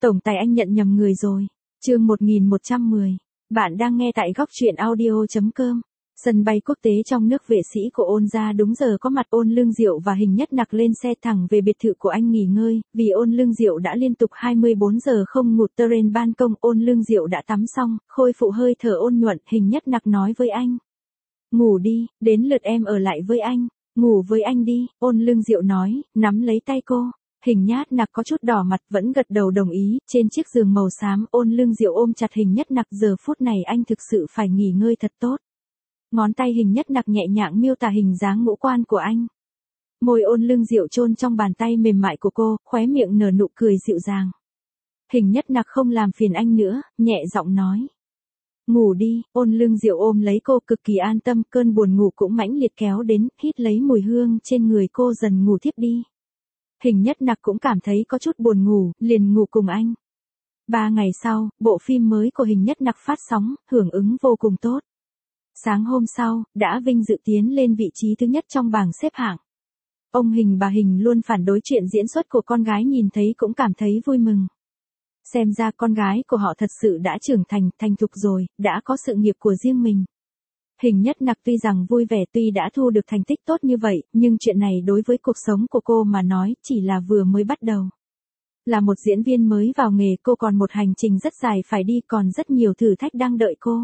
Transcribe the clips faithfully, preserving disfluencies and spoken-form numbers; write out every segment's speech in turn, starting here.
Tổng tài anh nhận nhầm người rồi. Chương một nghìn một trăm mười. Bạn đang nghe tại góc truyện audio chấm com. Sân bay quốc tế trong nước, vệ sĩ của Ôn gia đúng giờ có mặt. Ôn Lương Diệu và Hình Nhất Nặc lên xe thẳng về biệt thự của anh nghỉ ngơi, vì Ôn Lương Diệu đã liên tục hai mươi bốn giờ không ngủ. Trên ban công, Ôn Lương Diệu đã tắm xong, khôi phục hơi thở ôn nhuận. Hình Nhất Nặc nói với anh: "Ngủ đi, đến lượt em ở lại với anh." "Ngủ với anh đi." Ôn Lương Diệu nói, nắm lấy tay cô. Hình Nhất Nặc có chút đỏ mặt, vẫn gật đầu đồng ý. Trên chiếc giường màu xám, Ôn Lương Diệu ôm chặt Hình Nhất Nặc. Giờ phút này anh thực sự phải nghỉ ngơi thật tốt. Ngón tay Hình Nhất Nặc nhẹ nhàng miêu tả hình dáng ngũ quan của anh. Môi Ôn Lương Diệu chôn trong bàn tay mềm mại của cô, khóe miệng nở nụ cười dịu dàng. Hình Nhất Nặc không làm phiền anh nữa, nhẹ giọng nói: "Ngủ đi." Ôn Lương Diệu ôm lấy cô cực kỳ an tâm, cơn buồn ngủ cũng mãnh liệt kéo đến, hít lấy mùi hương trên người cô dần ngủ thiếp đi. Hình Nhất Nặc cũng cảm thấy có chút buồn ngủ, liền ngủ cùng anh. Ba ngày sau, bộ phim mới của Hình Nhất Nặc phát sóng, hưởng ứng vô cùng tốt. Sáng hôm sau, đã vinh dự tiến lên vị trí thứ nhất trong bảng xếp hạng. Ông Hình bà Hình luôn phản đối chuyện diễn xuất của con gái, nhìn thấy cũng cảm thấy vui mừng. Xem ra con gái của họ thật sự đã trưởng thành, thành thục rồi, đã có sự nghiệp của riêng mình. Hình Nhất Nặc tuy rằng vui vẻ, tuy đã thu được thành tích tốt như vậy, nhưng chuyện này đối với cuộc sống của cô mà nói, chỉ là vừa mới bắt đầu. Là một diễn viên mới vào nghề, cô còn một hành trình rất dài phải đi, còn rất nhiều thử thách đang đợi cô.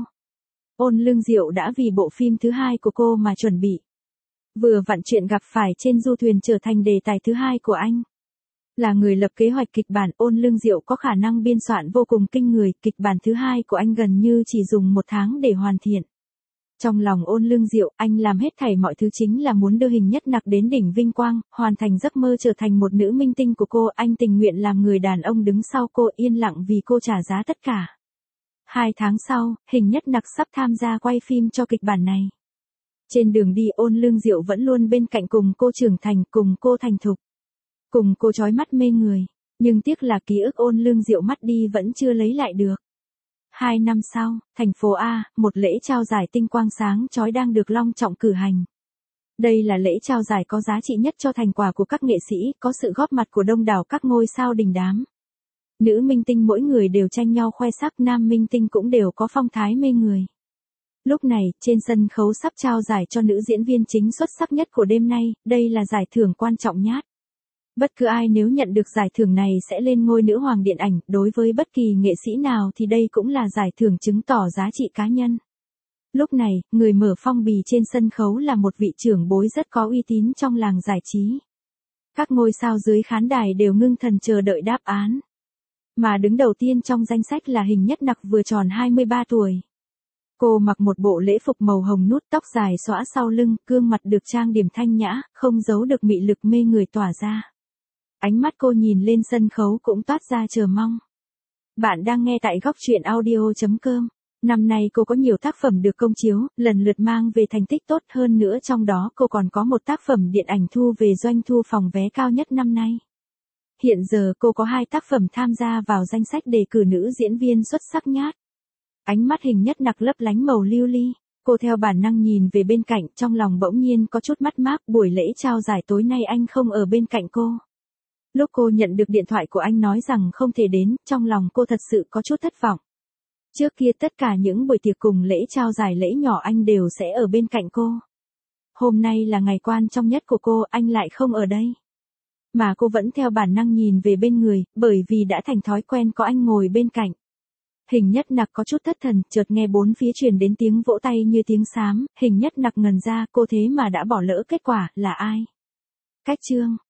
Ôn Lương Diệu đã vì bộ phim thứ hai của cô mà chuẩn bị. Vừa vặn chuyện gặp phải trên du thuyền trở thành đề tài thứ hai của anh. Là người lập kế hoạch kịch bản, Ôn Lương Diệu có khả năng biên soạn vô cùng kinh người, kịch bản thứ hai của anh gần như chỉ dùng một tháng để hoàn thiện. Trong lòng Ôn Lương Diệu, anh làm hết thảy mọi thứ chính là muốn đưa Hình Nhất Nặc đến đỉnh vinh quang, hoàn thành giấc mơ trở thành một nữ minh tinh của cô. Anh tình nguyện làm người đàn ông đứng sau cô, yên lặng vì cô trả giá tất cả. Hai tháng sau, Hình Nhất Nặc sắp tham gia quay phim cho kịch bản này. Trên đường đi, Ôn Lương Diệu vẫn luôn bên cạnh, cùng cô trưởng thành, cùng cô thành thục, cùng cô chói mắt mê người. Nhưng tiếc là ký ức Ôn Lương Diệu mất đi vẫn chưa lấy lại được. Hai năm sau, thành phố A, một lễ trao giải tinh quang sáng chói đang được long trọng cử hành. Đây là lễ trao giải có giá trị nhất cho thành quả của các nghệ sĩ, có sự góp mặt của đông đảo các ngôi sao đình đám. Nữ minh tinh mỗi người đều tranh nhau khoe sắc, nam minh tinh cũng đều có phong thái mê người. Lúc này, trên sân khấu sắp trao giải cho nữ diễn viên chính xuất sắc nhất của đêm nay, đây là giải thưởng quan trọng nhất. Bất cứ ai nếu nhận được giải thưởng này sẽ lên ngôi nữ hoàng điện ảnh, đối với bất kỳ nghệ sĩ nào thì đây cũng là giải thưởng chứng tỏ giá trị cá nhân. Lúc này, người mở phong bì trên sân khấu là một vị trưởng bối rất có uy tín trong làng giải trí. Các ngôi sao dưới khán đài đều ngưng thần chờ đợi đáp án. Mà đứng đầu tiên trong danh sách là Hình Nhất Nặc, vừa tròn hai mươi ba tuổi. Cô mặc một bộ lễ phục màu hồng nút, tóc dài xõa sau lưng, gương mặt được trang điểm thanh nhã, không giấu được mị lực mê người tỏa ra. Ánh mắt cô nhìn lên sân khấu cũng toát ra chờ mong. Bạn đang nghe tại góc truyện audio chấm com. Năm nay cô có nhiều tác phẩm được công chiếu, lần lượt mang về thành tích tốt, hơn nữa trong đó cô còn có một tác phẩm điện ảnh thu về doanh thu phòng vé cao nhất năm nay. Hiện giờ cô có hai tác phẩm tham gia vào danh sách đề cử nữ diễn viên xuất sắc nhất. Ánh mắt Hình Nhất Nặc lấp lánh màu lưu ly. Cô theo bản năng nhìn về bên cạnh, trong lòng bỗng nhiên có chút mất mát. Buổi lễ trao giải tối nay anh không ở bên cạnh cô. Lúc cô nhận được điện thoại của anh nói rằng không thể đến, trong lòng cô thật sự có chút thất vọng. Trước kia tất cả những buổi tiệc cùng lễ trao giải lễ nhỏ anh đều sẽ ở bên cạnh cô. Hôm nay là ngày quan trọng nhất của cô, anh lại không ở đây. Mà cô vẫn theo bản năng nhìn về bên người, bởi vì đã thành thói quen có anh ngồi bên cạnh. Hình Nhất Nặc có chút thất thần, chợt nghe bốn phía truyền đến tiếng vỗ tay như tiếng sám. Hình Nhất Nặc ngần ra, cô thế mà đã bỏ lỡ kết quả, là ai? Cách chương.